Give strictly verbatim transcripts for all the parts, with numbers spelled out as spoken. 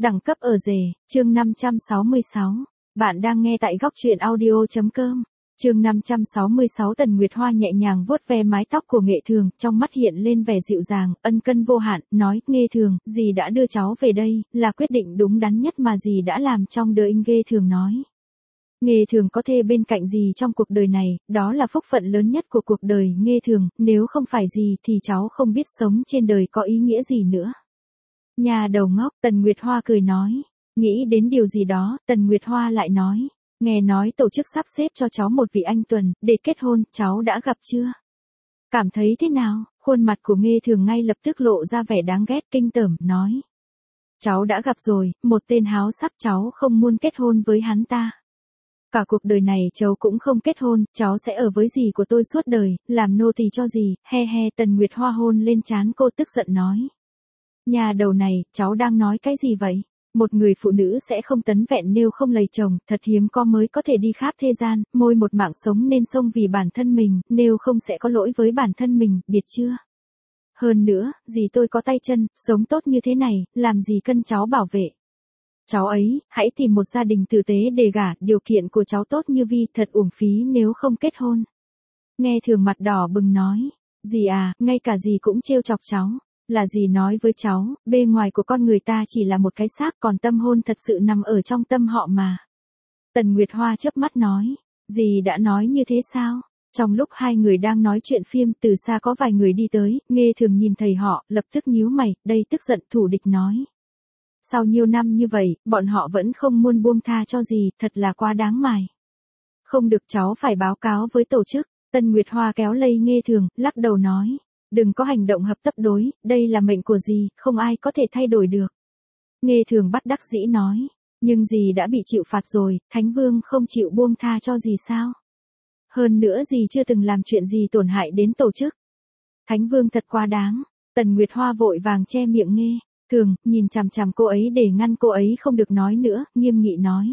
đẳng cấp ở rể, chương năm trăm sáu mươi sáu. Bạn đang nghe tại góc truyện audio.com. Chương năm trăm sáu mươi sáu. Tần Nguyệt Hoa nhẹ nhàng vuốt ve mái tóc của Nghệ Thường, trong mắt hiện lên vẻ dịu dàng, ân cần vô hạn, nói, Nghệ Thường, dì đã đưa cháu về đây, là quyết định đúng đắn nhất mà dì đã làm trong đời. Nghệ Thường nói. Nghệ Thường có thê bên cạnh dì trong cuộc đời này, đó là phúc phận lớn nhất của cuộc đời Nghệ Thường, nếu không phải dì thì cháu không biết sống trên đời có ý nghĩa gì nữa. Nhà đầu ngốc, Tần Nguyệt Hoa cười nói. Nghĩ đến điều gì đó, Tần Nguyệt Hoa lại nói. Nghe nói tổ chức sắp xếp cho cháu một vị anh tuần, để kết hôn, cháu đã gặp chưa? Cảm thấy thế nào? Khuôn mặt của Nghệ Thường ngay lập tức lộ ra vẻ đáng ghét, kinh tởm, nói. Cháu đã gặp rồi, một tên háo sắc, cháu không muốn kết hôn với hắn ta. Cả cuộc đời này cháu cũng không kết hôn, cháu sẽ ở với dì của tôi suốt đời, làm nô tỳ cho dì, he he. Tần Nguyệt Hoa hôn lên trán cô, tức giận nói. Nhà đầu này, cháu đang nói cái gì vậy? Một người phụ nữ sẽ không tấn vẹn nếu không lầy chồng, thật hiếm có mới có thể đi khắp thế gian, môi một mạng sống nên sống vì bản thân mình, nếu không sẽ có lỗi với bản thân mình, biết chưa? Hơn nữa, dì tôi có tay chân, sống tốt như thế này, làm gì cần cháu bảo vệ. Cháu ấy, hãy tìm một gia đình tử tế để gả, điều kiện của cháu tốt như Vi, thật uổng phí nếu không kết hôn. Nghe Thường mặt đỏ bừng nói, dì à, ngay cả dì cũng trêu chọc cháu. Là dì nói với cháu, bề ngoài của con người ta chỉ là một cái xác, còn tâm hồn thật sự nằm ở trong tâm họ mà. Tần Nguyệt Hoa chớp mắt nói, dì đã nói như thế sao? Trong lúc hai người đang nói chuyện phim, từ xa có vài người đi tới, Nghệ Thường nhìn thấy họ, lập tức nhíu mày, đây tức giận, thủ địch nói. Sau nhiều năm như vậy, bọn họ vẫn không muốn buông tha cho dì, thật là quá đáng mài. Không được, cháu phải báo cáo với tổ chức. Tần Nguyệt Hoa kéo lây Nghệ Thường, lắc đầu nói. Đừng có hành động hợp tấp đối, đây là mệnh của dì, không ai có thể thay đổi được. Nghệ Thường bất đắc dĩ nói, nhưng dì đã bị chịu phạt rồi, Thánh Vương không chịu buông tha cho dì sao? Hơn nữa dì chưa từng làm chuyện gì tổn hại đến tổ chức. Thánh Vương thật quá đáng. Tần Nguyệt Hoa vội vàng che miệng Nghệ Thường, nhìn chằm chằm cô ấy để ngăn cô ấy không được nói nữa, nghiêm nghị nói.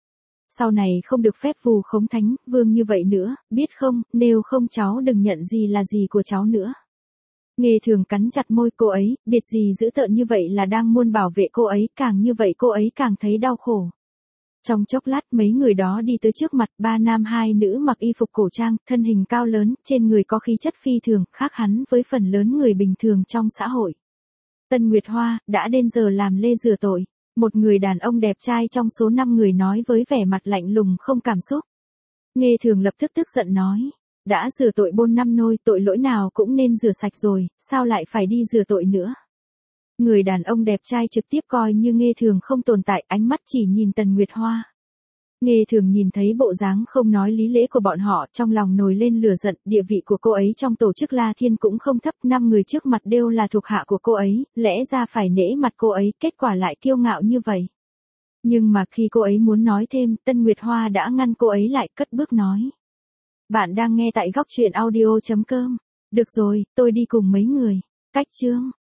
Sau này không được phép vù khống Thánh Vương như vậy nữa, biết không, nếu không cháu đừng nhận gì là gì của cháu nữa. Nghệ Thường cắn chặt môi, cô ấy, biệt gì dữ tợn như vậy là đang muốn bảo vệ cô ấy, càng như vậy cô ấy càng thấy đau khổ. Trong chốc lát mấy người đó đi tới trước mặt, ba nam hai nữ mặc y phục cổ trang, thân hình cao lớn, trên người có khí chất phi thường, khác hẳn với phần lớn người bình thường trong xã hội. Tần Nguyệt Hoa, đã đến giờ làm lê rửa tội. Một người đàn ông đẹp trai trong số năm người nói với vẻ mặt lạnh lùng không cảm xúc. Nghệ Thường lập tức tức giận nói. Đã rửa tội bốn năm nôi, tội lỗi nào cũng nên rửa sạch rồi, sao lại phải đi rửa tội nữa? Người đàn ông đẹp trai trực tiếp coi như Nghệ Thường không tồn tại, ánh mắt chỉ nhìn Tần Nguyệt Hoa. Nghệ Thường nhìn thấy bộ dáng không nói lý lẽ của bọn họ, trong lòng nổi lên lửa giận, địa vị của cô ấy trong tổ chức La Thiên cũng không thấp, năm người trước mặt đều là thuộc hạ của cô ấy, lẽ ra phải nể mặt cô ấy, kết quả lại kiêu ngạo như vậy. Nhưng mà khi cô ấy muốn nói thêm, Tần Nguyệt Hoa đã ngăn cô ấy lại, cất bước nói. Bạn đang nghe tại góc truyện audio.com. Được rồi, tôi đi cùng mấy người. Cách chương.